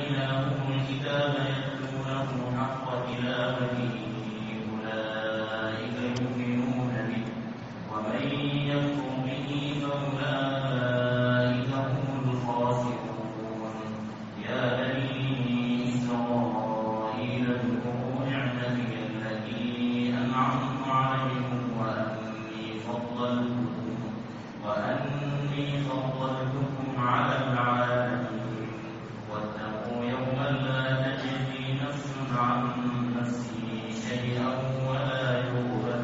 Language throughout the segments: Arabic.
آتيناهم الكتاب يتلونه حق تلاوته أولئك يؤمنون به ومن يكفر به فأولئك هم الخاسرون يا بني إسرائيل اذكروا نعمتي التي أنعمت عليكم وأني فضلتكم على العالمين واتقوا يوما لا تجزي نفس عن نفس شيئا ولا يقبل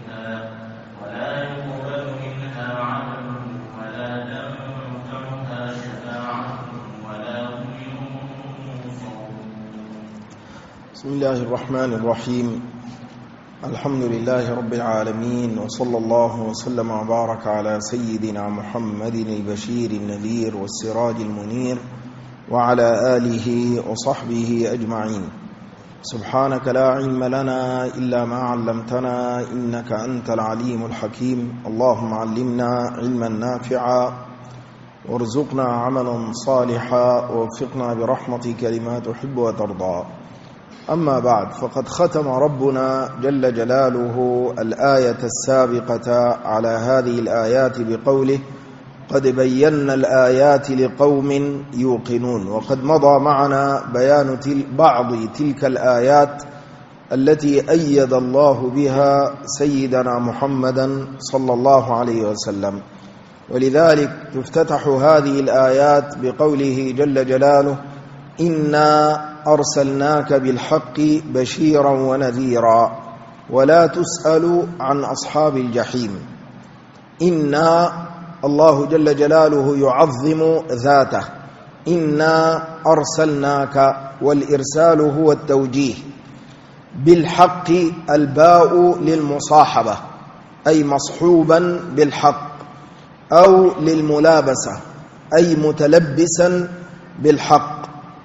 منها عدل ولا تنفعها شفاعة ولا هم ينصرون. بسم الله الرحمن الرحيم. الحمد لله رب العالمين، وصلى الله وسلم وبارك على سيدنا محمد البشير النذير والسراج المنير وعلى آله وصحبه أجمعين. سبحانك لا علم لنا إلا ما علمتنا إنك أنت العليم الحكيم. اللهم علمنا علما نافعا وارزقنا عملا صالحا ووفقنا برحمتك لما تحب وترضى. أما بعد، فقد ختم ربنا جل جلاله الآية السابقة على هذه الآيات بقوله: قد بينا الآيات لقوم يوقنون. وقد مضى معنا بيان بعض تلك الآيات التي أيد الله بها سيدنا محمدا صلى الله عليه وسلم، ولذلك تفتتح هذه الآيات بقوله جل جلاله: إنا أرسلناك بالحق بشيرا ونذيرا ولا تسأل عن أصحاب الجحيم. إنا، الله جل جلاله يعظم ذاته. إنا أرسلناك، والإرسال هو التوجيه. بالحق، الباء للمصاحبة أي مصحوبا بالحق، أو للملابسة أي متلبسا بالحق.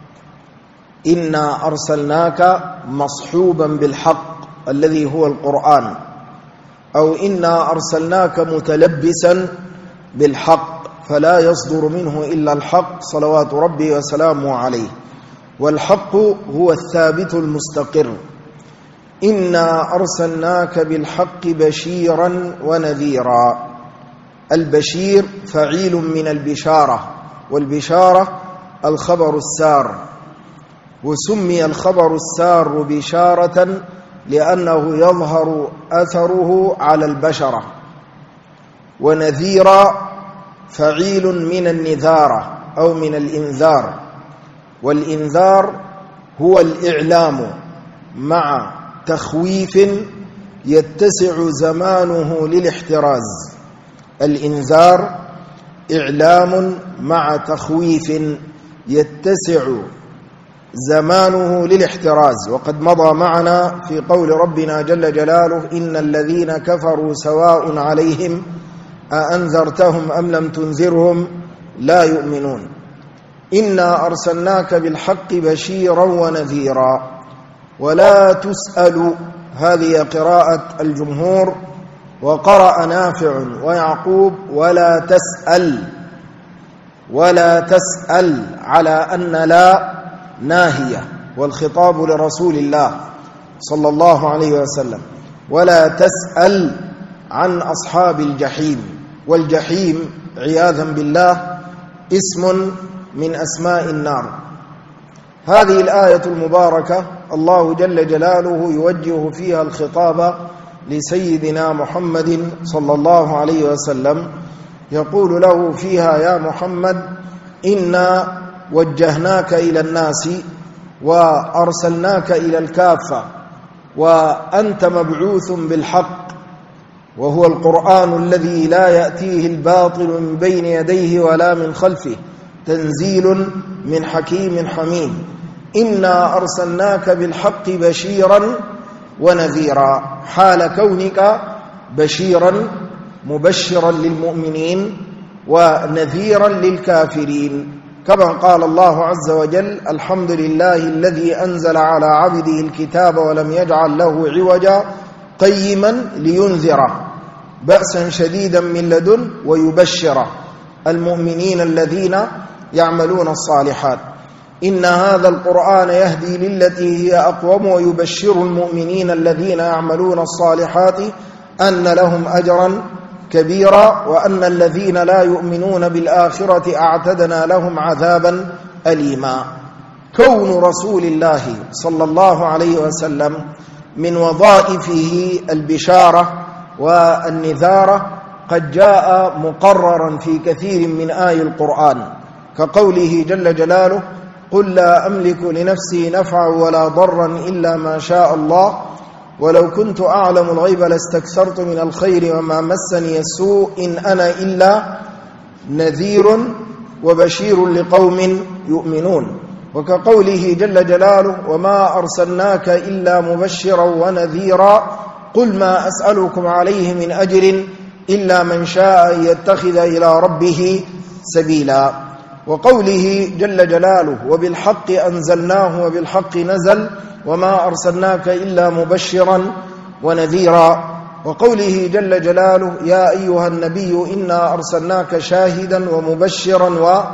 إنا أرسلناك مصحوبا بالحق الذي هو القرآن، أو إنا أرسلناك متلبسا بالحق فلا يصدر منه إلا الحق صلوات ربي وسلامه عليه، والحق هو الثابت المستقر. إنا أرسلناك بالحق بشيرا ونذيرا. البشير فعيل من البشارة، والبشارة الخبر السار، وسمي الخبر السار بشارة لأنه يظهر أثره على البشرة. ونذيرا فعيل من النذارة أو من الإنذار، والإنذار هو الإعلام مع تخويف يتسع زمانه للاحتراز. الإنذار إعلام مع تخويف يتسع زمانه للاحتراز. وقد مضى معنا في قول ربنا جل جلاله: إن الذين كفروا سواء عليهم أأنذرتهم أم لم تنذرهم لا يؤمنون. إنا أرسلناك بالحق بشيرا ونذيرا ولا تسأل، هذه قراءة الجمهور، وقرأ نافع ويعقوب ولا تسأل، ولا تسأل على أن لا ناهية، والخطاب لرسول الله صلى الله عليه وسلم. ولا تسأل عن أصحاب الجحيم. والجحيم عياذا بالله اسم من أسماء النار. هذه الآية المباركة الله جل جلاله يوجه فيها الخطاب لسيدنا محمد صلى الله عليه وسلم، يقول له فيها: يا محمد، إنا وجهناك إلى الناس وأرسلناك إلى الكافة، وأنت مبعوث بالحق، وهو القرآن الذي لا يأتيه الباطل من بين يديه ولا من خلفه، تنزيل من حكيم حميد. إنا أرسلناك بالحق بشيرا ونذيرا، حال كونك بشيرا مبشرا للمؤمنين ونذيرا للكافرين، كما قال الله عز وجل: الحمد لله الذي أنزل على عبده الكتاب ولم يجعل له عوجا قيما لينذر بأسا شديدا من لدن ويبشر المؤمنين الذين يعملون الصالحات. إن هذا القرآن يهدي للتي هي أقوم ويبشر المؤمنين الذين يعملون الصالحات أن لهم أجرا كبيرا وأن الذين لا يؤمنون بالآخرة أعتدنا لهم عذابا أليما. كون رسول الله صلى الله عليه وسلم من وظائفه البشارة والنذارة قد جاء مقررا في كثير من آي القرآن، كقوله جل جلاله: قل لا أملك لنفسي نفعا ولا ضرا إلا ما شاء الله ولو كنت أعلم الغيب لاستكثرت من الخير وما مسني السوء إن أنا إلا نذير وبشير لقوم يؤمنون. وكقوله جل جلاله: وما أرسلناك إلا مبشرا ونذيرا قل ما أسألكم عليه من أجر إلا من شاء يتخذ إلى ربه سبيلا. وقوله جل جلاله: وبالحق أنزلناه وبالحق نزل وما أرسلناك إلا مبشرا ونذيرا. وقوله جل جلاله: يا أيها النبي إنا أرسلناك شاهدا ومبشرا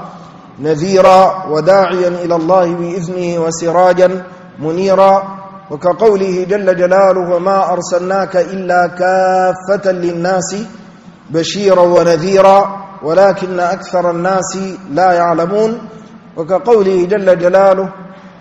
ونذيرا وداعيا إلى الله بإذنه وسراجا منيرا. وكقوله جل جلاله: وما أرسلناك إلا كافة للناس بشيرا ونذيرا ولكن أكثر الناس لا يعلمون. وكقوله جل جلاله: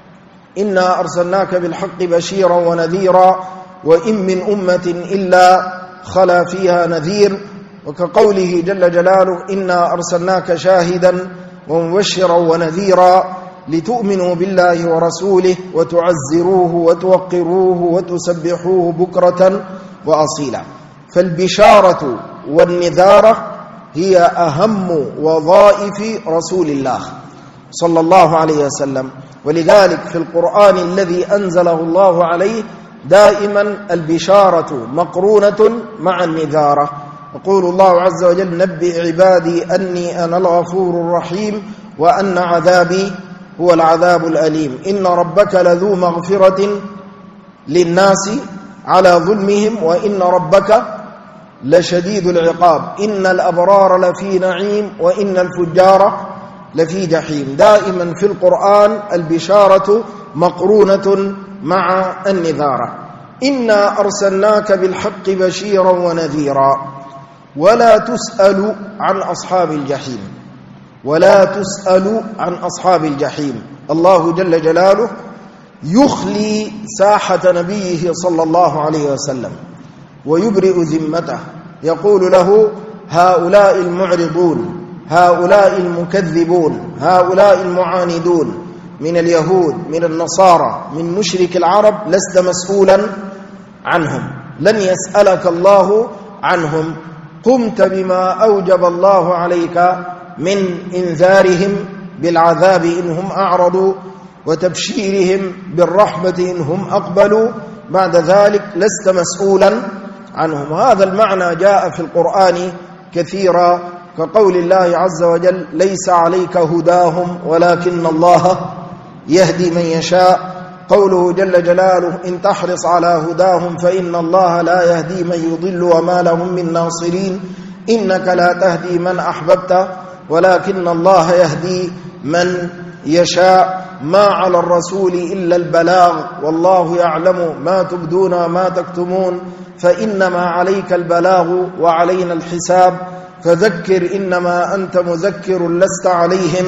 إنا أرسلناك بالحق بشيرا ونذيرا وإن من أمة إلا خلا فيها نذير. وكقوله جل جلاله: إنا أرسلناك شاهدا ومبشرا ونذيرا لتؤمنوا بالله ورسوله وتعزروه وتوقروه وتسبحوه بكرة وأصيلا. فالبشارة والنذارة هي أهم وظائف رسول الله صلى الله عليه وسلم، ولذلك في القرآن الذي أنزله الله عليه دائما البشارة مقرونة مع النذارة. يقول الله عز وجل: نبئ عبادي أني أنا الغفور الرحيم وأن عذابي هو العذاب الأليم. إن ربك لذو مغفرة للناس على ظلمهم وإن ربك لشديد العقاب. إن الأبرار لفي نعيم وإن الفجار لفي جحيم. دائما في القرآن البشارة مقرونة مع النذارة. إنا أرسلناك بالحق بشيرا ونذيرا ولا تسأل عن أصحاب الجحيم. ولا تسأل عن أصحاب الجحيم. الله جل جلاله يخلي ساحة نبيه صلى الله عليه وسلم ويبرئ ذمته، يقول له: هؤلاء المعرضون، هؤلاء المكذبون، هؤلاء المعاندون من اليهود من النصارى من مشرك العرب لست مسؤولا عنهم، لن يسألك الله عنهم. قمت بما أوجب الله عليك من إنذارهم بالعذاب إن هم أعرضوا وتبشيرهم بالرحمة إن هم أقبلوا، بعد ذلك لست مسؤولا عنهم. هذا المعنى جاء في القرآن كثيرا، كقول الله عز وجل: ليس عليك هداهم ولكن الله يهدي من يشاء. قوله جل جلاله: إن تحرص على هداهم فإن الله لا يهدي من يضل وما لهم من ناصرين. إنك لا تهدي من أحببت ولكن الله يهدي من يشاء. ما على الرسول إلا البلاغ والله يعلم ما تبدون وما تكتمون فإنما عليك البلاغ وعلينا الحساب فذكر إنما أنت مذكر لست عليهم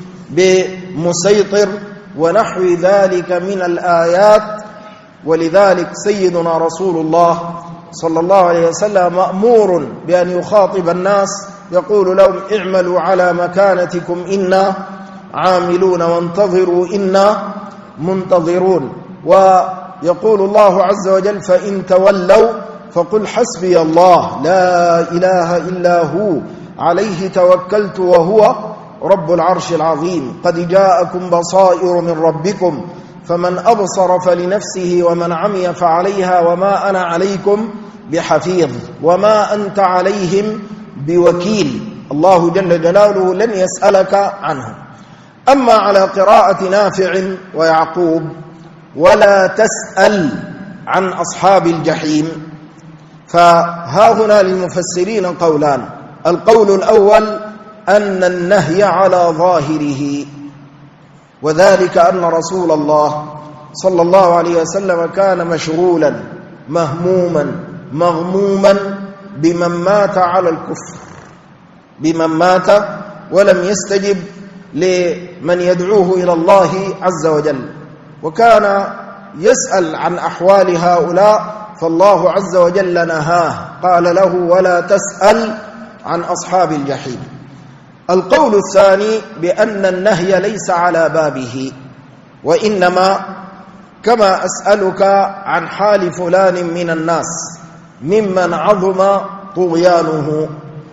بمسيطر، ونحو ذلك من الآيات. ولذلك سيدنا رسول الله صلى الله عليه وسلم مأمور بأن يخاطب الناس يقول لهم: اعملوا على مكانتكم إنا عاملون وانتظروا إنا منتظرون. ويقول الله عز وجل: فإن تولوا فقل حسبي الله لا إله إلا هو عليه توكلت وهو رب العرش العظيم. قد جاءكم بصائر من ربكم فمن أبصر فلنفسه ومن عمي فعليها وما أنا عليكم بحفيظ وما أنت عليهم بوكيل. الله جل جلاله لن يسألك عنهم. أما على قراءة نافع ويعقوب: ولا تسأل عن أصحاب الجحيم، فها هنا للمفسرين قولان. القول الأول أن النهي على ظاهره، وذلك أن رسول الله صلى الله عليه وسلم كان مشغولا مهموما مغموما بمن مات على الكفر، بمن مات ولم يستجب لمن يدعوه إلى الله عز وجل، وكان يسأل عن أحوال هؤلاء، فالله عز وجل نهاه قال له: ولا تسأل عن أصحاب الجحيم. القول الثاني بأن النهي ليس على بابه، وإنما كما أسألك عن حال فلان من الناس ممن عظم طغيانه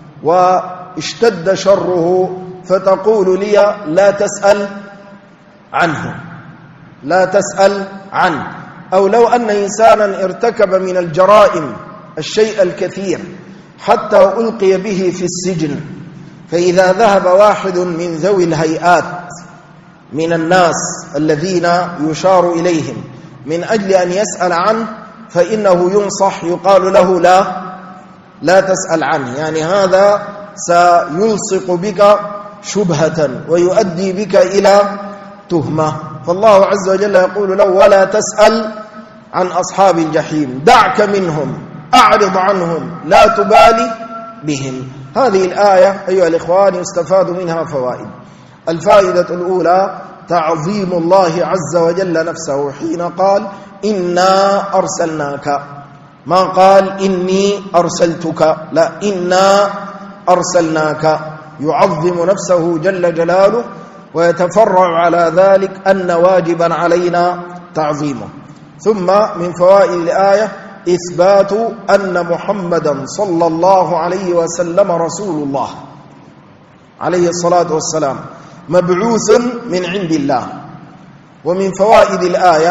واشتد شره، فتقول لي: لا تسأل عنه، لا تسأل عنه. أو لو أن إنسانا ارتكب من الجرائم الشيء الكثير حتى ألقي به في السجن، فإذا ذهب واحد من ذوي الهيئات من الناس الذين يشار إليهم من أجل أن يسأل عنه، فإنه ينصح، يقال له: لا تسأل عنه، يعني هذا سيلصق بك شبهة ويؤدي بك إلى تهمة. فالله عز وجل يقول له: ولا تسأل عن أصحاب الجحيم، دعك منهم، أعرض عنهم، لا تبالي بهم. هذه الآية أيها الإخوان يستفاد منها فوائد. الفائدة الأولى تعظيم الله عز وجل نفسه حين قال: إنا أرسلناك، ما قال إني أرسلتك، لا، إنا أرسلناك، يعظم نفسه جل جلاله، ويتفرع على ذلك أن واجبا علينا تعظيمه. ثم من فوائد الآية إثبات أن محمدا صلى الله عليه وسلم رسول الله عليه الصلاة والسلام، مبعوث من عند الله. ومن فوائد الآية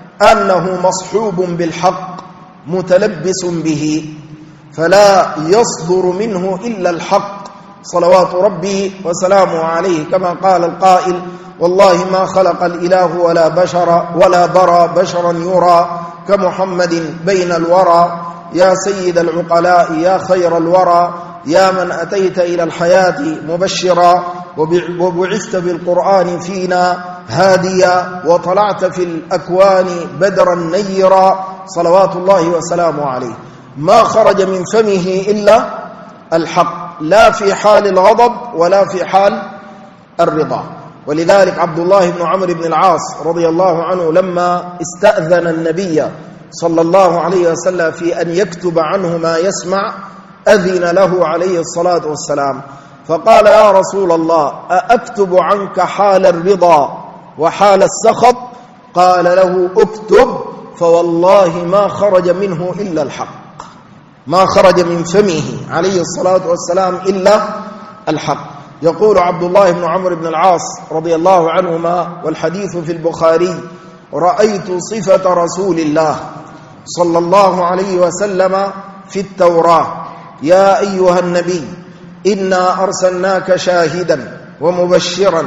أنه مصحوب بالحق متلبس به، فلا يصدر منه إلا الحق صلوات ربي وسلامه عليه، كما قال القائل: والله ما خلق الإله ولا برى بشرا يرى كمحمد بين الورى، يا سيد العقلاء يا خير الورى، يا من أتيت إلى الحياة مبشرا، وبعثت بالقرآن فينا هاديا، وطلعت في الأكوان بدرا نيرا، صلوات الله وسلامه عليه. ما خرج من فمه إلا الحق، لا في حال الغضب ولا في حال الرضا. ولذلك عبد الله بن عمرو بن العاص رضي الله عنه لما استأذن النبي صلى الله عليه وسلم في أن يكتب عنه ما يسمع، أذن له عليه الصلاة والسلام، فقال: يا رسول الله، أأكتب عنك حال الرضا وحال السخط؟ قال له: اكتب، فوالله ما خرج منه إلا الحق، ما خرج من فمه عليه الصلاة والسلام إلا الحق. يقول عبد الله بن عمرو بن العاص رضي الله عنهما، والحديث في البخاري: رأيت صفة رسول الله صلى الله عليه وسلم في التوراة: يا أيها النبي إنا أرسلناك شاهدا ومبشرا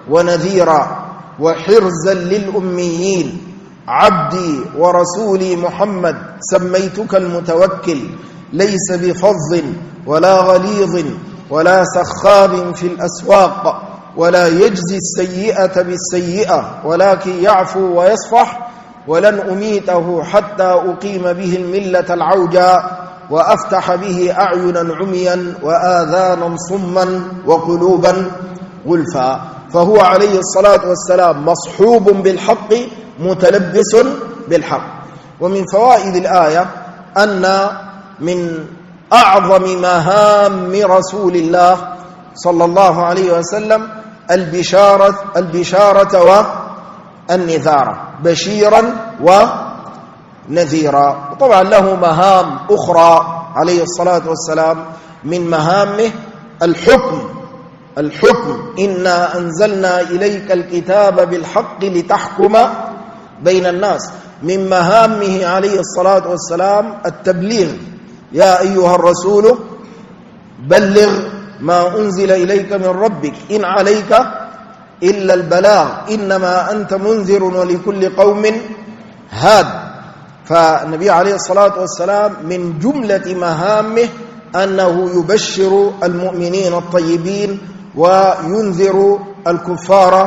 ونذيرا وحرزا للأميين، عبدي ورسولي محمد سميتك المتوكل، ليس بفظ ولا غليظ ولا سخاب في الأسواق، ولا يجزي السيئة بالسيئة، ولكن يعفو ويصفح، ولن أميته حتى أقيم به الملة العوجاء، وأفتح به أعينا عميا وآذانا صما وقلوبا غلفا. فهو عليه الصلاة والسلام مصحوب بالحق متلبس بالحق. ومن فوائد الآية أن من أعظم مهام رسول الله صلى الله عليه وسلم البشارة والنذارة، بشيرا ونذيرا. وطبعا له مهام أخرى عليه الصلاة والسلام، من مهامه الحكم، إنا أنزلنا إليك الكتاب بالحق لتحكم بين الناس. من مهامه عليه الصلاة والسلام التبليغ: يا أيها الرسول بلغ ما أنزل إليك من ربك إن عليك إلا البلاغ إنما أنت منذر ولكل قوم هاد. فالنبي عليه الصلاة والسلام من جملة مهامه أنه يبشر المؤمنين الطيبين وينذر الكفار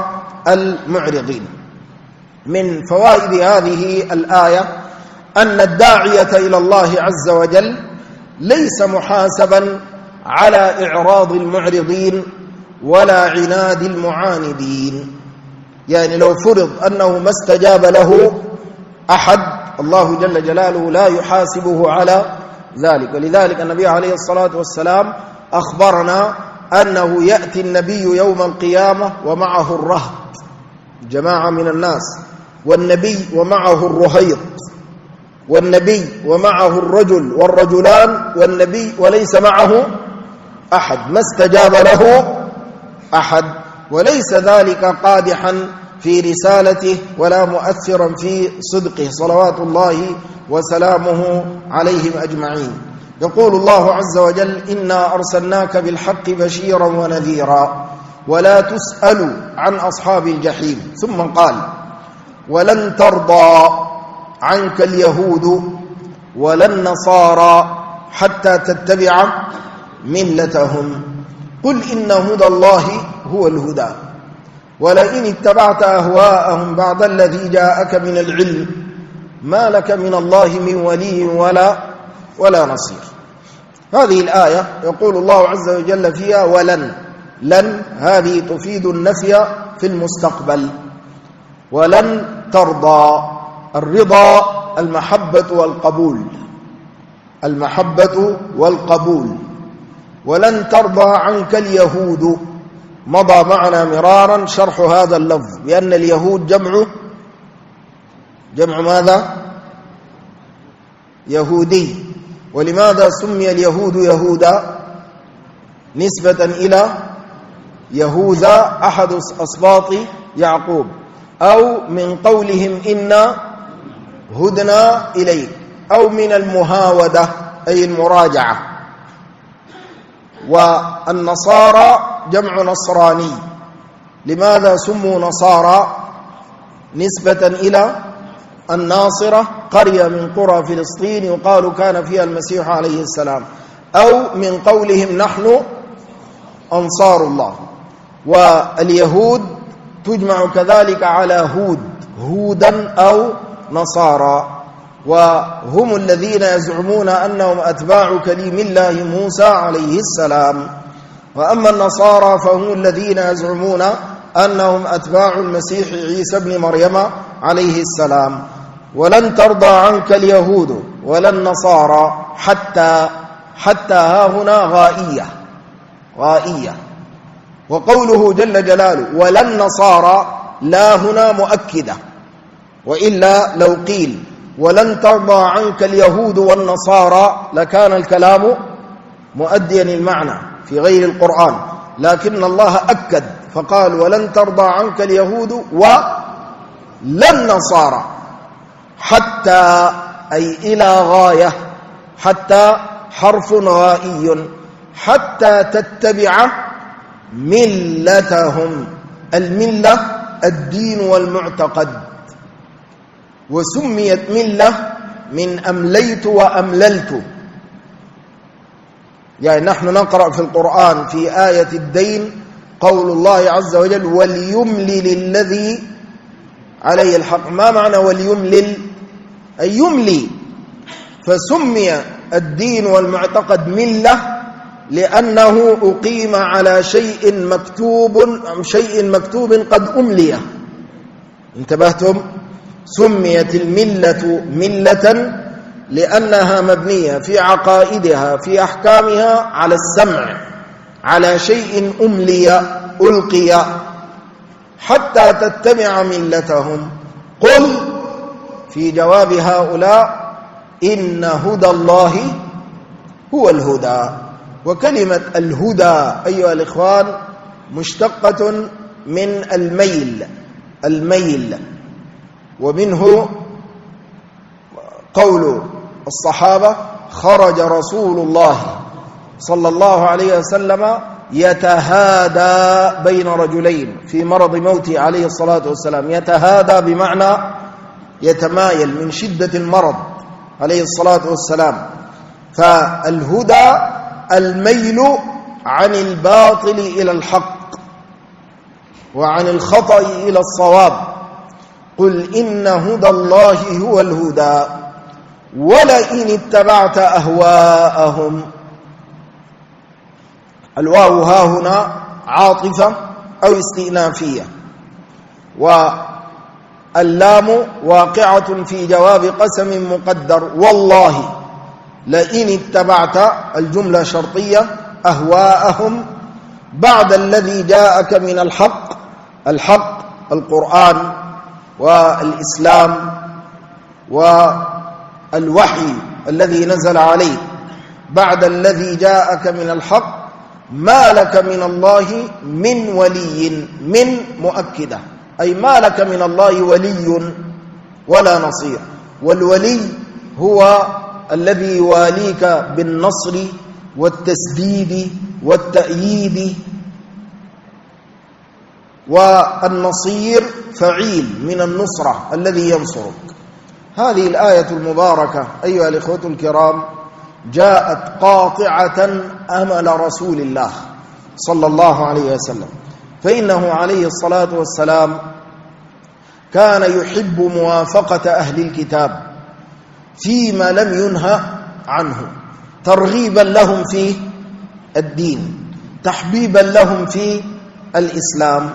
المعرضين. من فوائد هذه الآية أن الداعية إلى الله عز وجل ليس محاسبا على إعراض المعرضين ولا عناد المعاندين. يعني لو فرض أنه ما استجاب له أحد، الله جل جلاله لا يحاسبه على ذلك. ولذلك النبي عليه الصلاة والسلام أخبرنا أنه يأتي النبي يوم القيامة ومعه الرهط، جماعة من الناس، والنبي ومعه الرهيط، والنبي ومعه الرجل والرجلان، والنبي وليس معه أحد، ما استجاب له أحد، وليس ذلك قادحا في رسالته ولا مؤثرا في صدقه صلوات الله وسلامه عليهم أجمعين. يقول الله عز وجل: إنا أرسلناك بالحق بشيرا ونذيرا ولا تسأل عن أصحاب الجحيم. ثم قال: ولن ترضى عنك اليهود ولا النصارى حتى تتبع ملتهم قل إن هدى الله هو الهدى ولئن اتبعت أهواءهم بعد الذي جاءك من العلم ما لك من الله من ولي ولا نصير. هذه الآية يقول الله عز وجل فيها ولن. لن هذه تفيد النفي في المستقبل. ولن ترضى، الرضا المحبة والقبول، المحبة والقبول. ولن ترضى عنك اليهود، مضى معنا مرارا شرح هذا اللفظ بأن اليهود جمع ماذا؟ يهودي. ولماذا سمي اليهود يهودا؟ نسبة إلى يهوذا أحد أسباط يعقوب، أو من قولهم إنا هدنا إليك، أو من المهاودة أي المراجعة. والنصارى جمع نصراني. لماذا سموا نصارى؟ نسبة إلى الناصرة، قرية من قرى فلسطين يقال كان فيها المسيح عليه السلام، أو من قولهم نحن أنصار الله. واليهود تجمع كذلك على هود، هودا أو نصارى، وهم الذين يزعمون أنهم أتباع كليم الله موسى عليه السلام. وأما النصارى فهم الذين يزعمون أنهم أتباع المسيح عيسى بن مريم عليه السلام. ولن ترضى عنك اليهود ولا النصارى حتى ها هنا غائية. وقوله جل جلاله ولا النصارى لا هنا مؤكدة، وإلا لو قيل ولن ترضى عنك اليهود والنصارى لكان الكلام مؤديا المعنى في غير القرآن، لكن الله أكد فقال ولن ترضى عنك اليهود ولا النصارى، حتى أي إلى غاية، حتى حرف غائي، حتى تتبع ملتهم. الملة الدين والمعتقد، وسميت ملة من أمليت وأمللت. يعني نحن نقرأ في القرآن في آية الدين قول الله عز وجل وليملل الذي عليه الحق. ما معنى وليملل؟ أي يملي. فسمي الدين والمعتقد ملة لأنه أقيم على شيء مكتوب قد أمليه. انتبهتم؟ سميت الملة ملة لأنها مبنية في عقائدها في أحكامها على السمع، على شيء ألقي حتى تتبع ملتهم. قل في جواب هؤلاء إن هدى الله هو الهدى. وكلمة الهدى أيها الإخوان مشتقة من الميل، ومنه قول الصحابة خرج رسول الله صلى الله عليه وسلم يتهادى بين رجلين في مرض موته عليه الصلاة والسلام. يتهادى بمعنى يتمايل من شدة المرض عليه الصلاة والسلام. فالهدى الميل عن الباطل إلى الحق. وعن الخطأ إلى الصواب. قل إن هدى الله هو الهدى ولئن اتبعت أهواءهم. الواو ها هنا عاطفة أو استئنافية، واللام واقعة في جواب قسم مقدر والله لئن اتبعت الجملة شرطية أهواءهم بعد الذي جاءك من الحق القرآن والإسلام والوحي الذي نزل عليه، بعد الذي جاءك من الحق ما لك من الله من ولي، من مؤكدة أي ما لك من الله ولي ولا نصير. والولي هو الذي يواليك بالنصر والتسديد والتأييد، والنصير فعيل من النصرة الذي ينصرك. هذه الآية المباركة أيها الإخوة الكرام جاءت قاطعة أمل رسول الله صلى الله عليه وسلم، فإنه عليه الصلاة والسلام كان يحب موافقة أهل الكتاب فيما لم ينهى عنه، ترغيبا لهم في الدين، تحبيبا لهم في الإسلام،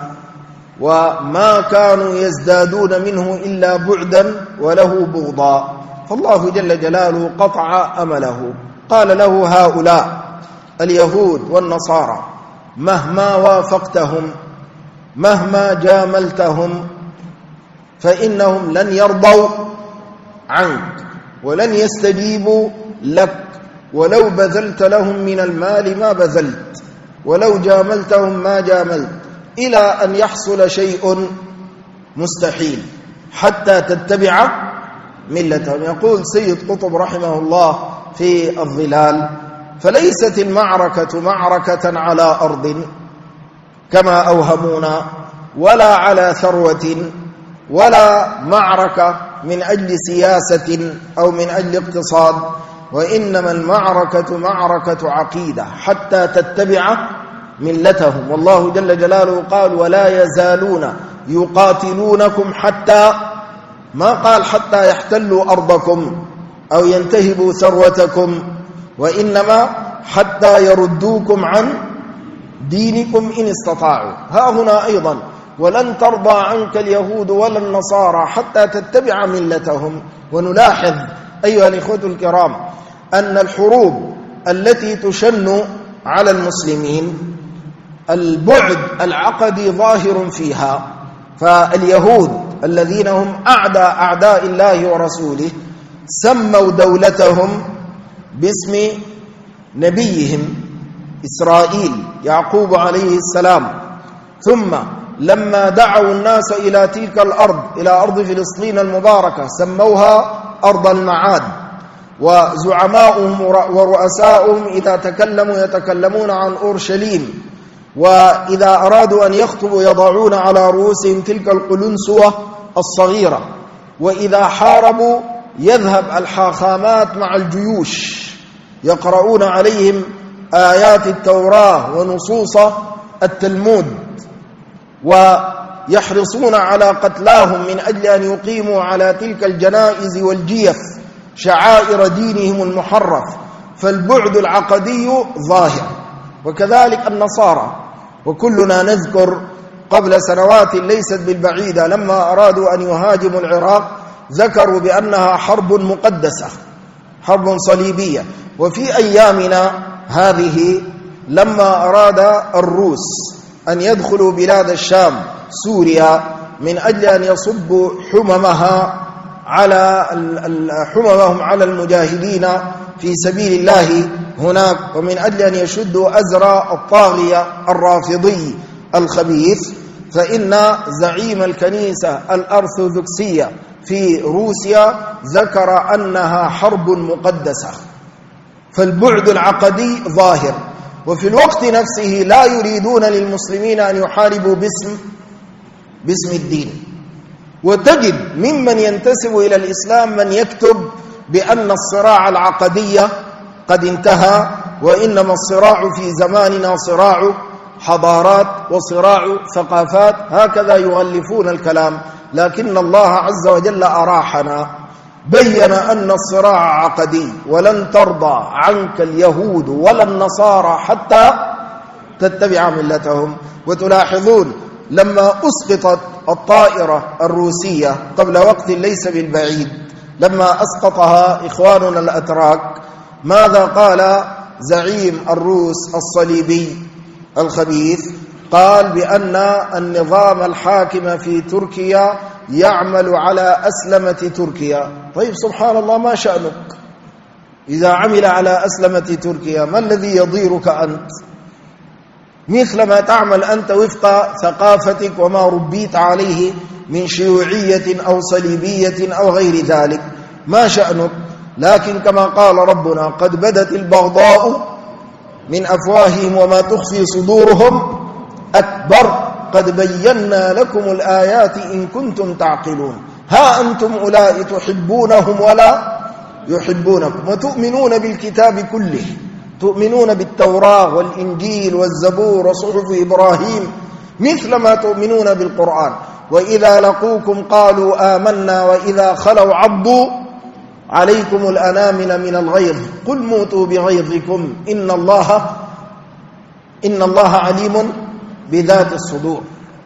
وما كانوا يزدادون منه إلا بعدا وله بغضا. فالله جل جلاله قطع أمله، قال له هؤلاء اليهود والنصارى مهما وافقتهم مهما جاملتهم فإنهم لن يرضوا عنك ولن يستجيبوا لك، ولو بذلت لهم من المال ما بذلت، ولو جاملتهم ما جاملت، إلى أن يحصل شيء مستحيل حتى تتبع ملتهم. يقول سيد قطب رحمه الله في الظلال: فليست المعركة معركة على أرض كما أوهمونا، ولا على ثروة، ولا معركة من أجل سياسة أو من أجل اقتصاد، وإنما المعركة معركة عقيدة حتى تتبع ملتهم. والله جل جلاله قال: ولا يزالون يقاتلونكم حتى، ما قال حتى يحتلوا أرضكم أو ينتهبوا ثروتكم، وإنما حتى يردوكم عن دينكم إن استطاعوا. ها هنا أيضا: ولن ترضى عنك اليهود ولا النصارى حتى تتبع ملتهم. ونلاحظ أيها الإخوة الكرام أن الحروب التي تشن على المسلمين البعد العقدي ظاهر فيها. فاليهود الذين هم أعداء الله ورسوله سموا دولتهم باسم نبيهم إسرائيل يعقوب عليه السلام، ثم لما دعوا الناس إلى تلك الأرض، إلى أرض فلسطين المباركة، سموها أرض المعاد. وزعماؤهم ورؤساؤهم إذا تكلموا يتكلمون عن أورشليم، وإذا أرادوا أن يخطبوا يضعون على رؤوسهم تلك القلنسوة الصغيرة، وإذا حاربوا يذهب الحاخامات مع الجيوش يقرؤون عليهم آيات التوراة ونصوص التلمود، ويحرصون على قتلاهم من أجل أن يقيموا على تلك الجنائز والجيف شعائر دينهم المحرف. فالبعد العقدي ظاهر. وكذلك النصارى، وكلنا نذكر قبل سنوات ليست بالبعيدة لما أرادوا أن يهاجموا العراق ذكروا بأنها حرب مقدسة، حرب صليبية. وفي أيامنا هذه لما أراد الروس أن يدخلوا بلاد الشام سوريا من أجل أن يصبوا حممهم على المجاهدين في سبيل الله هناك، ومن أجل أن يشدوا أزر الطاغية الرافضي الخبيث، فإن زعيم الكنيسة الأرثوذكسية في روسيا ذكر أنها حرب مقدسة. فالبعد العقدي ظاهر. وفي الوقت نفسه لا يريدون للمسلمين أن يحاربوا باسم الدين. وتجد ممن ينتسب إلى الإسلام من يكتب بأن الصراع العقدي قد انتهى، وإنما الصراع في زماننا صراع حضارات وصراع ثقافات، هكذا يغلفون الكلام. لكن الله عز وجل أراحنا، بين أن الصراع عقدي، ولن ترضى عنك اليهود ولا النصارى حتى تتبع ملتهم. وتلاحظون لما أسقطت الطائرة الروسية قبل وقت ليس بالبعيد، لما أسقطها إخواننا الأتراك، ماذا قال زعيم الروس الصليبي الخبيث؟ قال بأن النظام الحاكم في تركيا يعمل على أسلمة تركيا. طيب سبحان الله، ما شأنك إذا عمل على أسلمة تركيا؟ ما الذي يضيرك أنت؟ مثل ما تعمل أنت وفق ثقافتك وما ربيت عليه من شيوعية أو صليبية أو غير ذلك، ما شأنك؟ لكن كما قال ربنا: قد بدت البغضاء من أفواههم وما تخفي صدورهم أكبر، قد بينا لكم الآيات إن كنتم تعقلون. ها أنتم أولئك تحبونهم ولا يحبونكم، وتؤمنون بالكتاب كله، تؤمنون بالتوراة والإنجيل والزبور وصحف إبراهيم مثل ما تؤمنون بالقرآن، وإذا لقوكم قالوا آمنا وإذا خلوا عضوا عليكم الأنامل من الغيظ قل موتوا بغيظكم إن الله عليم بذات الصدور.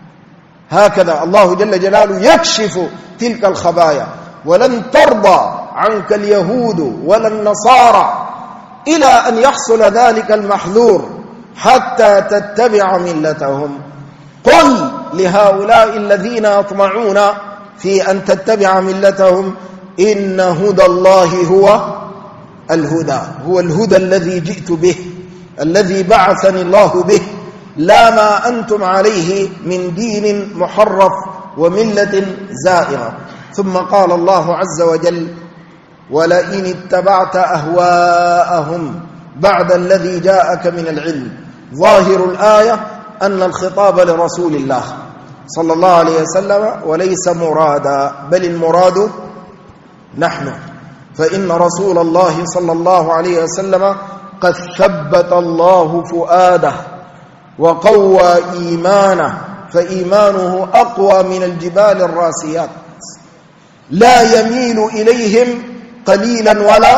هكذا الله جل جلاله يكشف تلك الخبايا. ولن ترضى عنك اليهود ولا النصارى إلى أن يحصل ذلك المحذور حتى تتبع ملتهم. قل لهؤلاء الذين يطمعون في أن تتبع ملتهم: إن هدى الله هو الهدى الذي جئت به، الذي بعثني الله به، لا ما أنتم عليه من دين محرف وملة زائغة. ثم قال الله عز وجل: ولئن اتبعت أهواءهم بعد الذي جاءك من العلم. ظاهر الآية أن الخطاب لرسول الله صلى الله عليه وسلم وليس مرادا، بل المراد نحن، فإن رسول الله صلى الله عليه وسلم قد ثبت الله فؤاده وقوى إيمانه، فإيمانه أقوى من الجبال الراسيات، لا يميل إليهم قليلا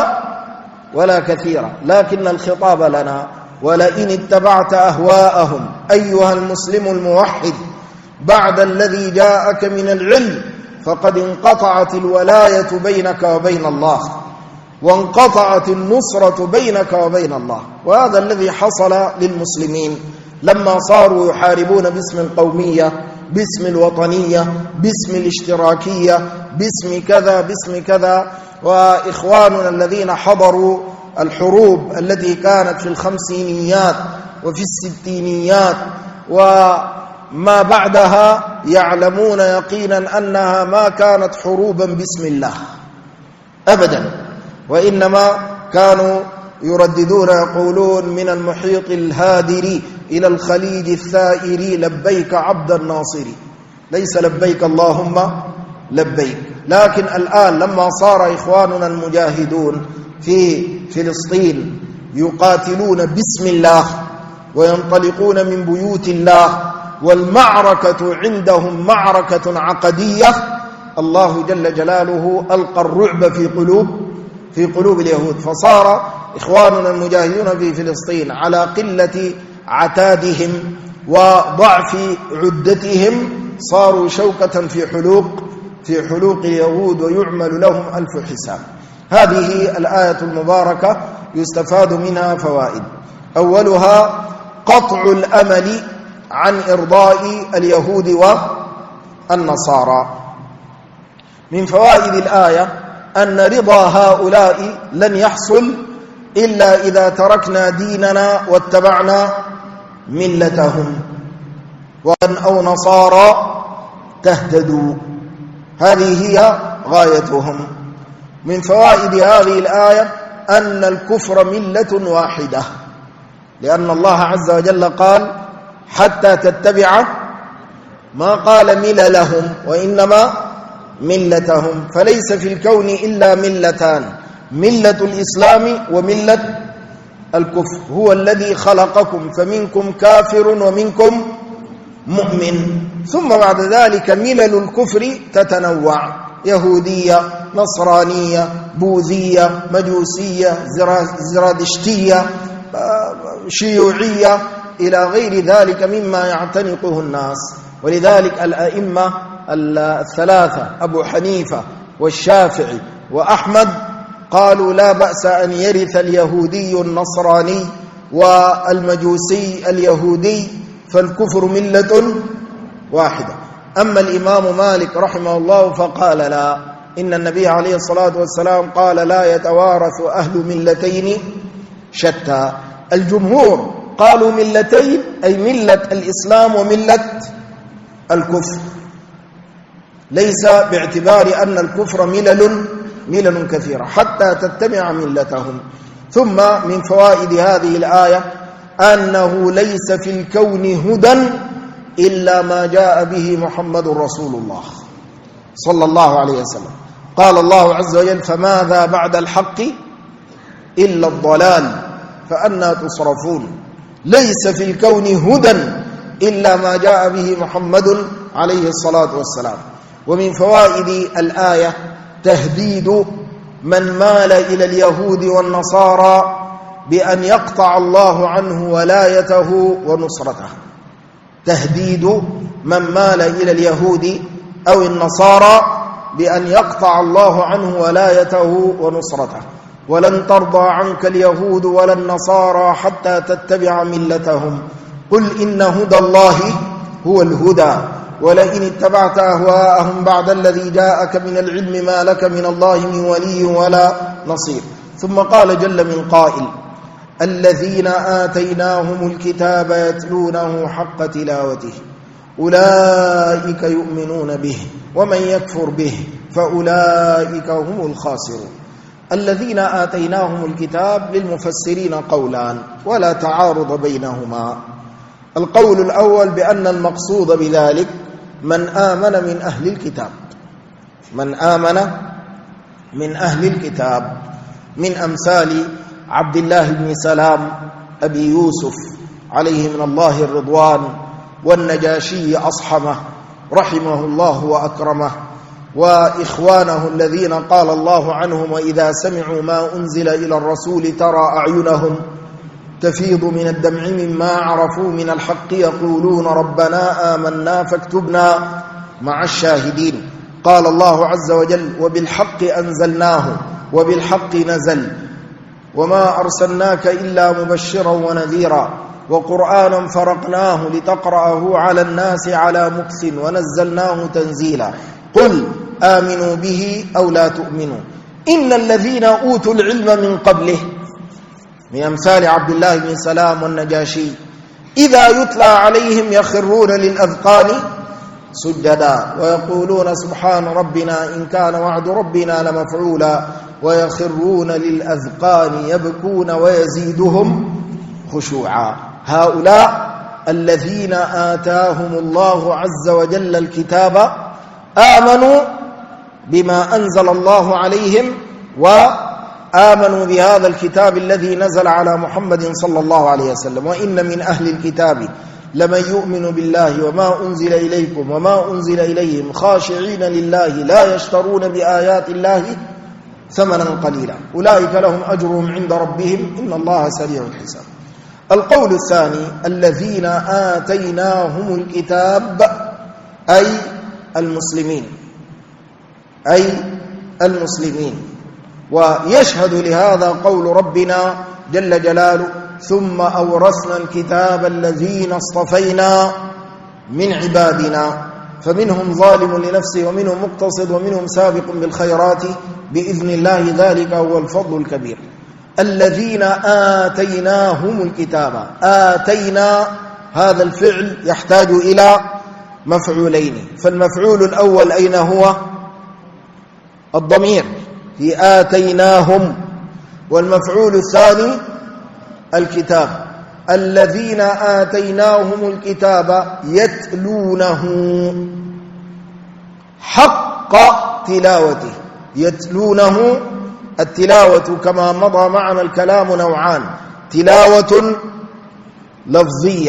ولا كثيرا. لكن الخطاب لنا: ولئن اتبعت أهواءهم أيها المسلم الموحد بعد الذي جاءك من العلم فقد انقطعت الولاية بينك وبين الله، وانقطعت النصرة بينك وبين الله. وهذا الذي حصل للمسلمين لما صاروا يحاربون باسم القومية، باسم الوطنية، باسم الاشتراكية، باسم كذا باسم كذا. وإخواننا الذين حضروا الحروب التي كانت في الخمسينيات وفي الستينيات وما بعدها يعلمون يقينا أنها ما كانت حروبا باسم الله أبدا، وإنما كانوا يرددون يقولون: من المحيط الهادر إلى الخليج الثائر لبيك عبد الناصر، ليس لبيك اللهم لبيك. لكن الآن لما صار إخواننا المجاهدون في فلسطين يقاتلون باسم الله وينطلقون من بيوت الله، والمعركة عندهم معركة عقدية، الله جل جلاله ألقى الرعب في قلوب اليهود، فصار إخواننا المجاهدون في فلسطين على قلة عتادهم وضعف عدتهم صاروا شوكة في حلوق اليهود ويعمل لهم ألف حساب. هذه الآية المباركة يستفاد منها فوائد: أولها قطع الأمل عن إرضاء اليهود والنصارى. من فوائد الآية أن رضا هؤلاء لن يحصل إلا إذا تركنا ديننا واتبعنا ملتهم، وأن أو نصارى تهتدوا، هذه هي غايتهم. من فوائد هذه الآية أن الكفر ملة واحدة، لأن الله عز وجل قال: حتى تتبع، ما قال مللهم وإنما ملتهم، فليس في الكون إلا ملتان: ملة الإسلام وملة الكفر، هو الذي خلقكم فمنكم كافر ومنكم مؤمن. ثم بعد ذلك ملل الكفر تتنوع: يهودية، نصرانية، بوذية، مجوسية، زرادشتية، شيوعية، إلى غير ذلك مما يعتنقه الناس. ولذلك الأئمة الثلاثة أبو حنيفة والشافعي وأحمد قالوا لا بأس أن يرث اليهودي النصراني والمجوسي اليهودي، فالكفر ملة واحدة. أما الإمام مالك رحمه الله فقال لا، إن النبي عليه الصلاة والسلام قال لا يتوارث أهل ملتين شتى. الجمهور قالوا ملتين أي ملة الإسلام وملة الكفر، ليس باعتبار أن الكفر ملل كثيرة حتى تتبع ملتهم. ثم من فوائد هذه الآية أنه ليس في الكون هدى إلا ما جاء به محمد رسول الله صلى الله عليه وسلم. قال الله عز وجل: فماذا بعد الحق إلا الضلال فأنى تصرفون. ليس في الكون هدى إلا ما جاء به محمد عليه الصلاة والسلام. ومن فوائد الآية تهديد من مال إلى اليهود والنصارى بأن يقطع الله عنه ولايته ونصرته. تهديد من مال إلى اليهود أو النصارى بأن يقطع الله عنه ولايته ونصرته. ولن ترضى عنك اليهود ولا النصارى حتى تتبع ملتهم، قل إن هدى الله هو الهدى ولئن اتبعت أهواءهم بعد الذي جاءك من العلم ما لك من الله من ولي ولا نصير. ثم قال جل من قائل: الذين آتيناهم الكتاب يتلونه حق تلاوته أولئك يؤمنون به ومن يكفر به فأولئك هم الخاسرون. الذين آتيناهم الكتاب للمفسرين قولان ولا تعارض بينهما. القول الأول بأن المقصود بذلك من آمن من أهل الكتاب، من آمن من أهل الكتاب، من أمثال عبد الله بن سلام أبي يوسف عليه من الله الرضوان، والنجاشي أصحمه رحمه الله وأكرمه، وإخوانه الذين قال الله عنهم: وإذا سمعوا ما أنزل إلى الرسول ترى أعينهم تفيض من الدمع مما عرفوا من الحق يقولون ربنا آمنا فاكتبنا مع الشاهدين. قال الله عز وجل: وبالحق أنزلناه وبالحق نزل وما أرسلناك إلا مبشرا ونذيرا وقرآنا فرقناه لتقرأه على الناس على مكث ونزلناه تنزيلا قل آمنوا به أو لا تؤمنوا إن الذين أوتوا العلم من قبله، من أمثال عبد الله بن سلام والنجاشي، إذا يتلى عليهم يخرون للأذقان سجدا ويقولون سبحان ربنا إن كان وعد ربنا لمفعولا ويخرون للأذقان يبكون ويزيدهم خشوعا. هؤلاء الذين آتاهم الله عز وجل الكتاب آمنوا بما أنزل الله عليهم وآمنوا بهذا الكتاب الذي نزل على محمد صلى الله عليه وسلم. وإن من أهل الكتاب لمن يؤمن بالله وما أنزل إليكم وما أنزل إليهم خاشعين لله لا يشترون بآيات الله ثمنا قليلا أولئك لهم أجرهم عند ربهم إن الله سريع الحساب. القول الثاني: الذين آتيناهم الكتاب أي المسلمين. ويشهد لهذا قول ربنا جل جلاله: ثم أورثنا الكتاب الذين اصطفينا من عبادنا فمنهم ظالم لنفسه ومنهم مقتصد ومنهم سابق بالخيرات بإذن الله ذلك هو الفضل الكبير. الذين آتيناهم الكتاب، آتينا هذا الفعل يحتاج إلى مفعولين، فالمفعول الأول أين هو؟ الضمير في آتيناهم، والمفعول الثاني الكتاب. الذين آتيناهم الكتاب يتلونه حق تلاوته. يتلونه التلاوة كما مضى معنا الكلام نوعان: تلاوة لفظية،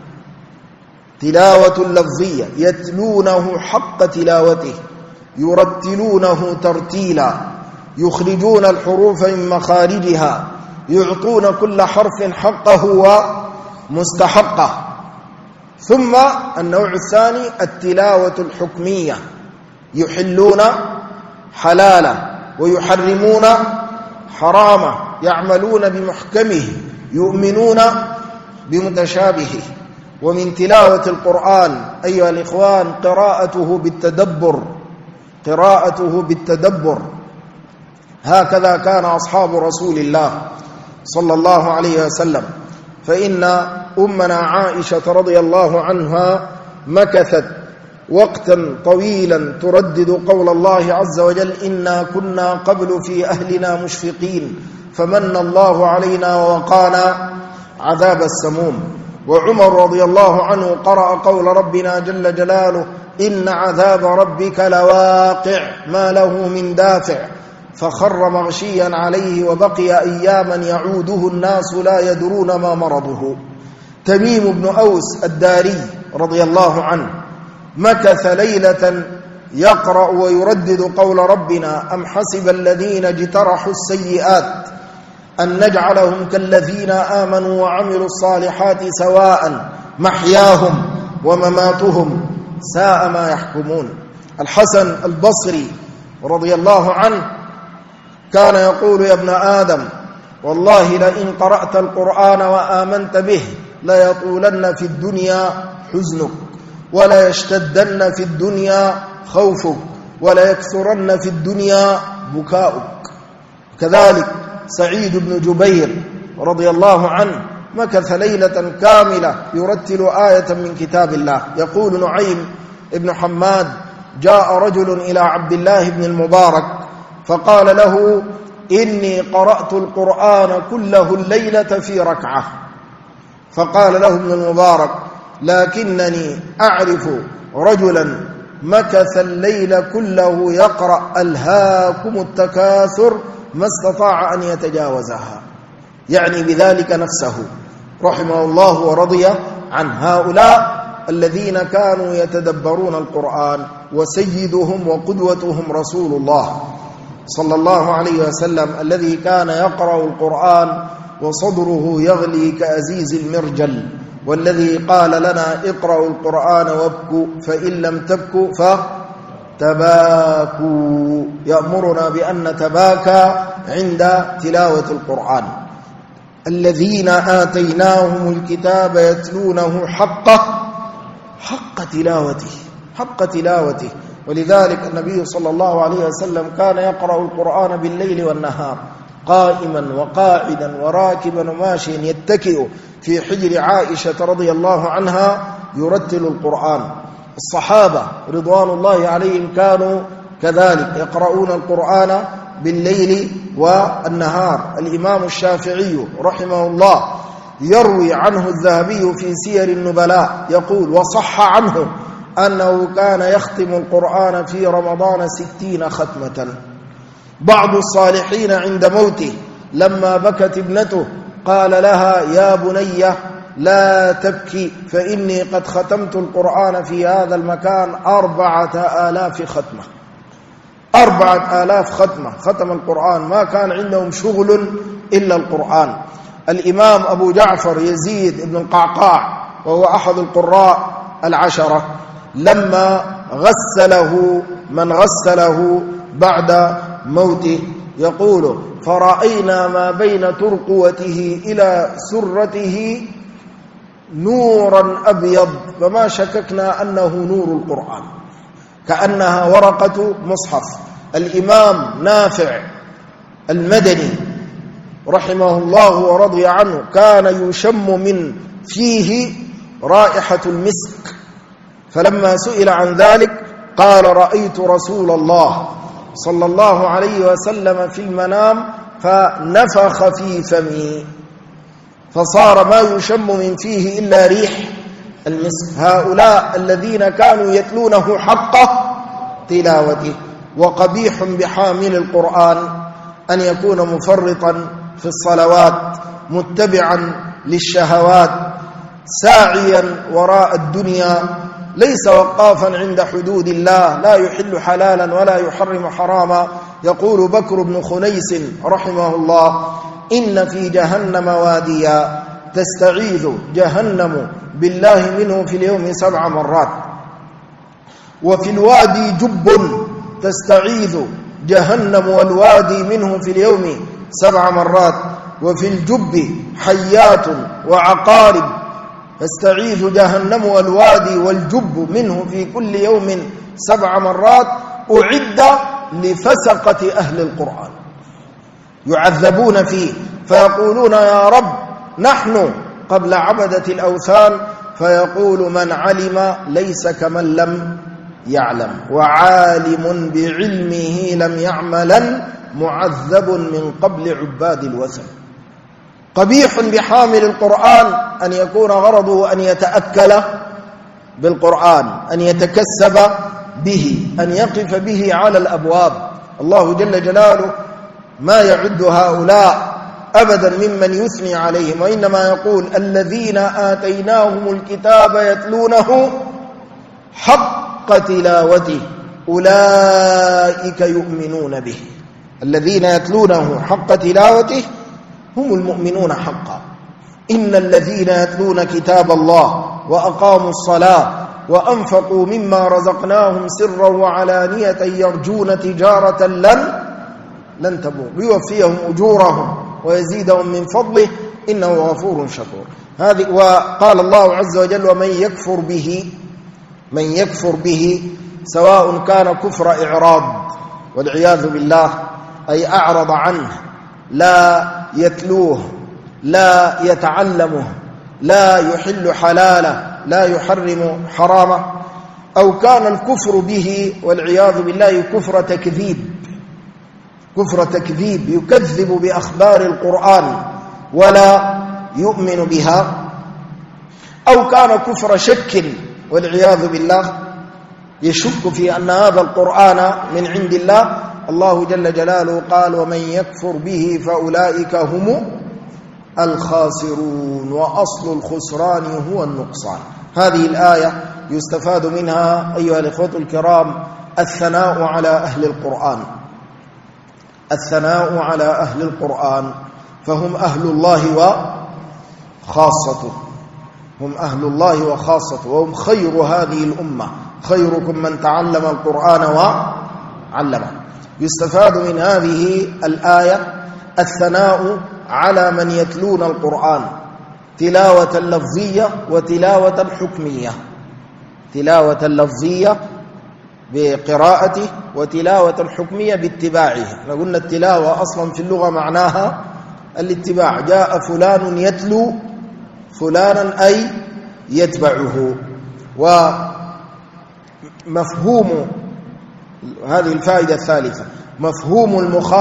تلاوة لفظية يتلونه حق تلاوته، يرتلونه ترتيلا، يخرجون الحروف من مخارجها، يعطون كل حرف حقه ومستحقه. ثم النوع الثاني التلاوة الحكمية، يحلون حلالا ويحرمون حراما، يعملون بمحكمه، يؤمنون بمتشابهه. ومن تلاوة القرآن أيها الإخوان قراءته بالتدبر، قراءته بالتدبر. هكذا كان أصحاب رسول الله صلى الله عليه وسلم. فإن أمنا عائشة رضي الله عنها مكثت وقتا طويلا تردد قول الله عز وجل: إنا كنا قبل في أهلنا مشفقين فمن الله علينا ووقانا عذاب السموم. وعمر رضي الله عنه قرأ قول ربنا جل جلاله: إن عذاب ربك لواقع ما له من دافع، فخر مغشيا عليه وبقي أياما يعوده الناس لا يدرون ما مرضه. تميم بن أوس الداري رضي الله عنه مكث ليلة يقرأ ويردد قول ربنا: أم حسب الذين اجترحوا السيئات أن نجعلهم كالذين آمنوا وعملوا الصالحات سواء محياهم ومماتهم ساء ما يحكمون. الحسن البصري رضي الله عنه كان يقول: يا ابن آدم والله لئن قرأت القرآن وآمنت به ليطولن في الدنيا حزنك، ولا يشتدن في الدنيا خوفك، ولا يكثرن في الدنيا بكاؤك. كذلك سعيد بن جبير رضي الله عنه مكث ليلة كاملة يرتل آية من كتاب الله. يقول نعيم بن حماد: جاء رجل إلى عبد الله بن المبارك فقال له: إني قرأت القرآن كله الليلة في ركعة. فقال له ابن المبارك: لكنني أعرف رجلا مكث الليل كله يقرأ ألهاكم التكاثر ما استطاع أن يتجاوزها، يعني بذلك نفسه رحمه الله ورضي عن. هؤلاء الذين كانوا يتدبرون القرآن، وسيدهم وقدوتهم رسول الله صلى الله عليه وسلم الذي كان يقرأ القرآن وصدره يغلي كأزيز المرجل، والذي قال لنا: اقرأوا القرآن وابكوا فإن لم تبكوا فتباكوا. يأمرنا بأن نتباكى عند تلاوة القرآن. الذين آتيناهم الكتاب يتلونه حق تلاوته. ولذلك النبي صلى الله عليه وسلم كان يقرأ القرآن بالليل والنهار، قائما وقاعدا وراكبا وماشيا، يتكئ في حجر عائشة رضي الله عنها يرتل القرآن. الصحابة رضوان الله عليهم كانوا كذلك يقرؤون القرآن بالليل والنهار. الإمام الشافعي رحمه الله يروي عنه الذهبي في سير النبلاء يقول: وصح عنه أنه كان يختم القرآن في رمضان 60 ختمة. بعض الصالحين عند موته لما بكت ابنته قال لها: يا بني لا تبكي فإني قد ختمت القرآن في هذا المكان 4000 ختمة. 4000 ختمة ختم القرآن، ما كان عندهم شغل إلا القرآن. الإمام أبو جعفر يزيد بن القعقاع وهو أحد القراء 10 لما غسله من غسله بعد موته يقول: فرأينا ما بين ترقوته إلى سرته نورا أبيض فما شككنا أنه نور القرآن، كأنها ورقة مصحف. الإمام نافع المدني رحمه الله ورضي عنه كان يشم من فيه رائحة المسك، فلما سئل عن ذلك قال: رأيت رسول الله صلى الله عليه وسلم في المنام فنفخ في فمي فصار ما يشم من فيه إلا ريح المسك. هؤلاء الذين كانوا يتلونه حق تلاوته. وقبيح بحامل القرآن أن يكون مفرطا في الصلوات متبعا للشهوات ساعيا وراء الدنيا ليس وقافا عند حدود الله لا يحل حلالا ولا يحرم حراما. يقول بكر بن خنيس رحمه الله: إن في جهنم واديا تستعيذ جهنم بالله منه في اليوم 7 مرات، وفي الوادي جب تستعيذ جهنم والوادي منه في اليوم 7 مرات، وفي الجب حيات وعقارب تستعيذ جهنم والوادي والجب منه في كل يوم 7 مرات. أعد لفسقة أهل القرآن يعذبون فيه فيقولون: يا رب نحن قبل عبدة الأوثان، فيقول: من علم ليس كمن لم يعلم، وعالم بعلمه لم يعملا معذب من قبل عباد الوثن. قبيح بحامل القرآن أن يكون غرضه أن يتأكل بالقرآن، أن يتكسب به، أن يقف به على الأبواب. الله جل جلاله ما يعد هؤلاء أبدا ممن يثني عليهم، وإنما يقول: الذين آتيناهم الكتاب يتلونه حق تلاوته أولئك يؤمنون به. الذين يتلونه حق تلاوته هم المؤمنون حقا. إن الذين يتلون كتاب الله وأقاموا الصلاة وأنفقوا مما رزقناهم سرا وعلانية يرجون تجارة لن تبور ليوفيهم أجورهم ويزيدهم من فضله إنه غفور شكور. هذه. وقال الله عز وجل: من يكفر به سواء كان كفر إعراض والعياذ بالله، أي أعرض عنه، لا يتلوه، لا يتعلمه، لا يحل حلاله، لا يحرم حرامه، أو كان الكفر به والعياذ بالله كفر تكذيب يكذب بأخبار القرآن ولا يؤمن بها، أو كان كفر شك والعياذ بالله يشك في أن هذا القرآن من عند الله. الله جل جلاله قال: ومن يكفر به فأولئك هم الخاسرون، وأصل الخسران هو النقصان. هذه الآية يستفاد منها أيها الإخوة الكرام الثناء على أهل القرآن، الثناء على أهل القرآن، فهم أهل الله وخاصته، هم أهل الله وخاصته، وهم خير هذه الأمة، خيركم من تعلم القرآن وعلمه. يستفاد من هذه الآية الثناء على من يتلون القرآن تلاوة لفظية وتلاوة حكمية، تلاوة لفظية بقراءته وتلاوة حكمية باتباعه. قلنا التلاوة أصلا في اللغة معناها الاتباع، جاء فلان يتلو فلانا أي يتبعه. ومفهوم هذه الفائدة الثالثة مفهوم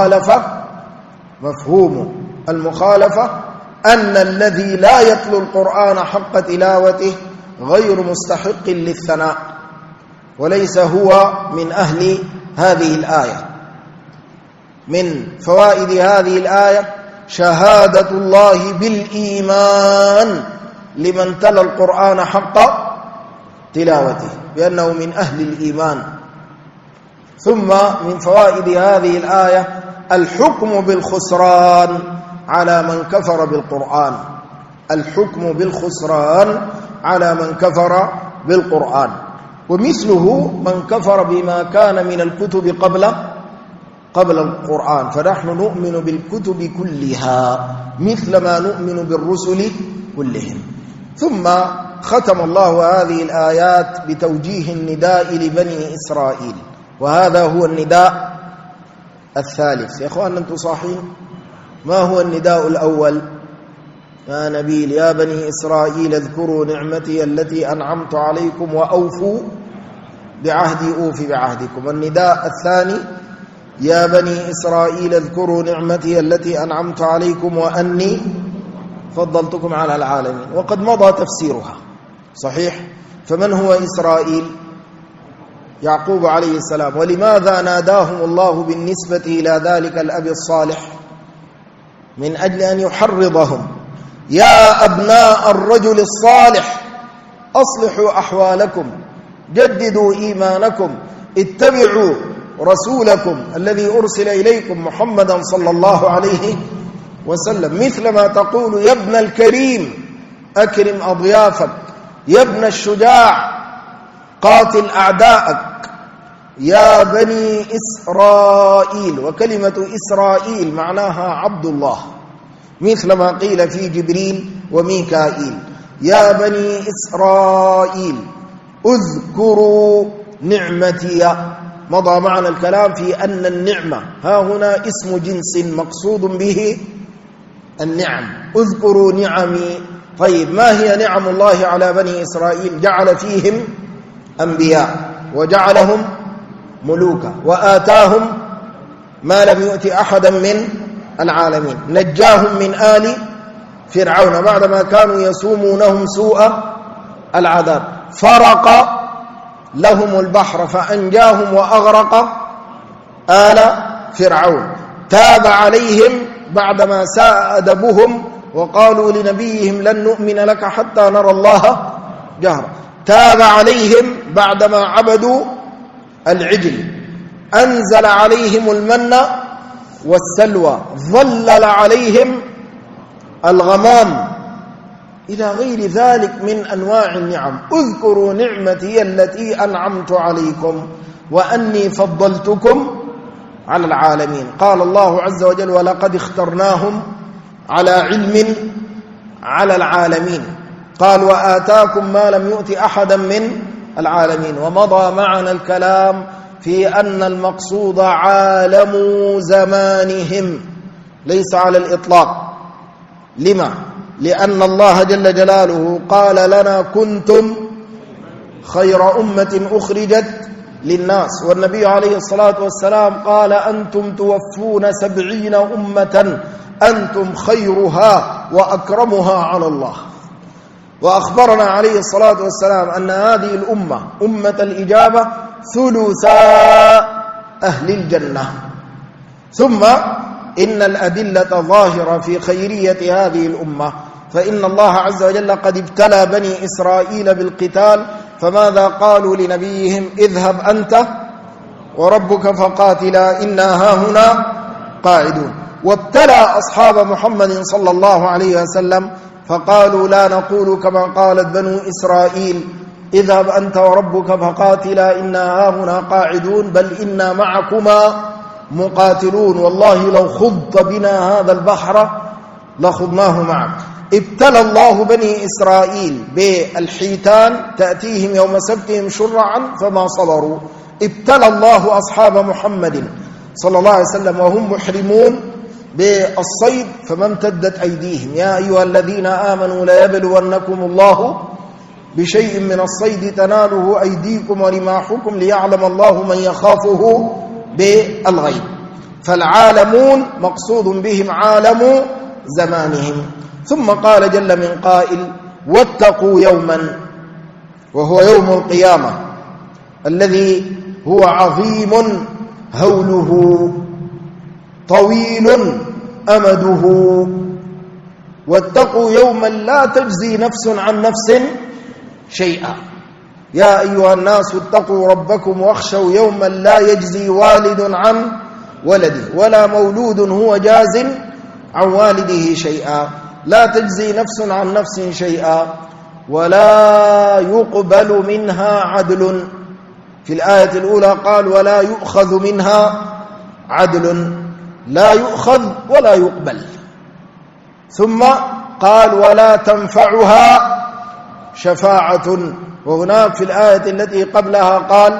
المخالفة أن الذي لا يتلو القرآن حق تلاوته غير مستحق للثناء، وليس هو من أهل هذه الآية. من فوائد هذه الآية شهادة الله بالإيمان لمن تلا القرآن حق تلاوته بأنه من أهل الإيمان. ثم من فوائد هذه الآية الحكم بالخسران على من كفر بالقرآن، الحكم بالخسران على من كفر بالقرآن، ومثله من كفر بما كان من الكتب قبل القرآن. فنحن نؤمن بالكتب كلها مثل ما نؤمن بالرسل كلهم. ثم ختم الله هذه الآيات بتوجيه النداء لبني إسرائيل، وهذا هو النداء الثالث. يا أخوان أنتم صاحين؟ ما هو النداء الأول؟ يا نبيل يا بني إسرائيل اذكروا نعمتي التي أنعمت عليكم وأوفوا بعهدي أوف بعهدكم. النداء الثاني يا بني إسرائيل اذكروا نعمتي التي أنعمت عليكم وأني فضلتكم على العالمين، وقد مضى تفسيرها صحيح. فمن هو إسرائيل؟ يعقوب عليه السلام. ولماذا ناداهم الله بالنسبة إلى ذلك الأب الصالح؟ من أجل أن يحرضهم يا أبناء الرجل الصالح أصلحوا أحوالكم، جددوا إيمانكم، اتبعوا رسولكم الذي أرسل إليكم محمدا صلى الله عليه وسلم، مثلما تقول يا ابن الكريم أكرم أضيافك، يا ابن الشجاع قاتل أعداءك، يا بني إسرائيل. وكلمة إسرائيل معناها عبد الله، مثلما قيل في جبريل وميكائيل. يا بني إسرائيل اذكروا نعمتي. مضى معنا الكلام في أن النعمة ها هنا اسم جنس مقصود به النعم. اذكروا نعمي. طيب ما هي نعم الله على بني إسرائيل؟ جعل فيهم أنبياء، وجعلهم ملوكا، وآتاهم ما لم يؤت أحدا من العالمين، نجاهم من آل فرعون بعدما كانوا يسومونهم سوء العذاب، فرق لهم البحر فأنجاهم وأغرق آل فرعون، تاب عليهم بعدما ساء أدبهم وقالوا لنبيهم لن نؤمن لك حتى نرى الله جهرا، تاب عليهم بعدما عبدوا العجل، أنزل عليهم المن والسلوى، ظلل عليهم الغمام، إلى غير ذلك من أنواع النعم. اذكروا نعمتي التي أنعمت عليكم وأني فضلتكم على العالمين. قال الله عز وجل ولقد اخترناهم على علم على العالمين. قال وآتاكم ما لم يؤت أحدا من العالمين. ومضى معنا الكلام في أن المقصود عالم زمانهم ليس على الإطلاق. لما؟ لأن الله جل جلاله قال لنا كنتم خير أمة أخرجت للناس، والنبي عليه الصلاة والسلام قال أنتم توفون 70 أمة أنتم خيرها وأكرمها على الله. وأخبرنا عليه الصلاة والسلام أن هذه الأمة أمة الإجابة ثلثا أهل الجنة. ثم إن الأدلة ظاهرة في خيرية هذه الأمة، فإن الله عز وجل قد ابتلى بني إسرائيل بالقتال، فماذا قالوا لنبيهم؟ اذهب أنت وربك فقاتلا إنا هاهنا قاعدون. وابتلى أصحاب محمد صلى الله عليه وسلم فقالوا لا نقول كما قالت بنو إسرائيل اذهب أنت وربك فقاتلا إنا هاهنا قاعدون، بل إنا معكما مقاتلون، والله لو خضت بنا هذا البحر لخضناه معك. ابتلى الله بني إسرائيل بالحيتان تأتيهم يوم سبتهم شرعا فما صبروا. ابتلى الله أصحاب محمد صلى الله عليه وسلم وهم محرمون بالصيد فما امتدت أيديهم. يا أيها الذين آمنوا ليبلونكم الله بشيء من الصيد تناله أيديكم ورماحكم ليعلم الله من يخافه بالغيب. فالعالمون مقصود بهم عالم زمانهم. ثم قال جل من قائل واتقوا يوما، وهو يوم القيامة الذي هو عظيم هوله طويل أمده. واتقوا يوما لا تجزي نفس عن نفس شيئا. يا أيها الناس اتقوا ربكم واخشوا يوما لا يجزي والد عن ولده ولا مولود هو جاز عن والده شيئا، لا تجزي نفس عن نفس شيئا ولا يقبل منها عدل. في الآية الأولى قال ولا يؤخذ منها عدل، لا يؤخذ ولا يقبل. ثم قال ولا تنفعها شفاعة، وهناك في الآية التي قبلها قال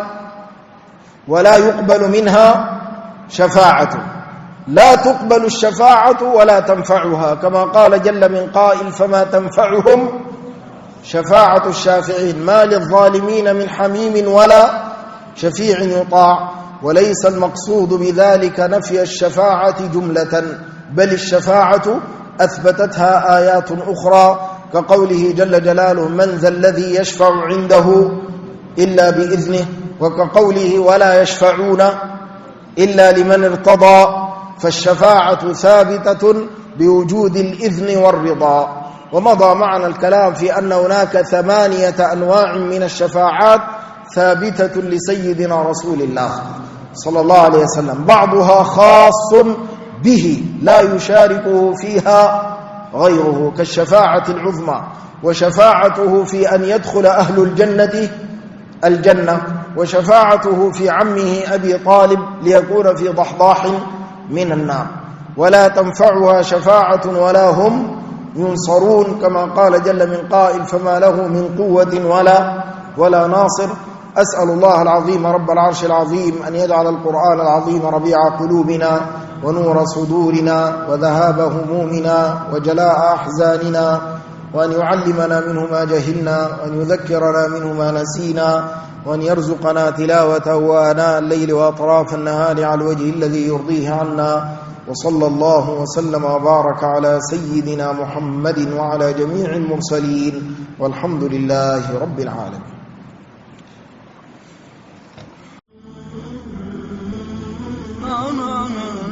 ولا يقبل منها شفاعة. لا تقبل الشفاعة ولا تنفعها، كما قال جل من قائل فما تنفعهم شفاعة الشافعين، ما للظالمين من حميم ولا شفيع يطاع. وليس المقصود بذلك نفي الشفاعة جملة، بل الشفاعة أثبتتها آيات أخرى كقوله جل جلاله من ذا الذي يشفع عنده إلا بإذنه، وكقوله ولا يشفعون إلا لمن ارتضى. فالشفاعة ثابتة بوجود الإذن والرضا. ومضى معنا الكلام في أن هناك 8 أنواع من الشفاعات ثابتة لسيدنا رسول الله صلى الله عليه وسلم، بعضها خاص به لا يشاركه فيها غيره، كالشفاعة العظمى، وشفاعته في أن يدخل أهل الجنة الجنة، وشفاعته في عمه أبي طالب ليكون في ضحضاح من النار، ولا تنفعها شفاعة ولا هم ينصرون، كما قال جل من قائل: فما له من قوة ولا ناصر. أسأل الله العظيم رب العرش العظيم أن يجعل القرآن العظيم ربيع قلوبنا ونور صدورنا وذهاب همومنا وجلاء أحزاننا، وأن يعلمنا منه ما جهلنا، وأن يذكرنا منه ما نسينا، وأن يرزقنا تلاوته آناء الليل وأطراف النهار على الوجه الذي يرضيه عنا. وصلى الله وسلم وبارك على سيدنا محمد وعلى جميع المرسلين، والحمد لله رب العالمين.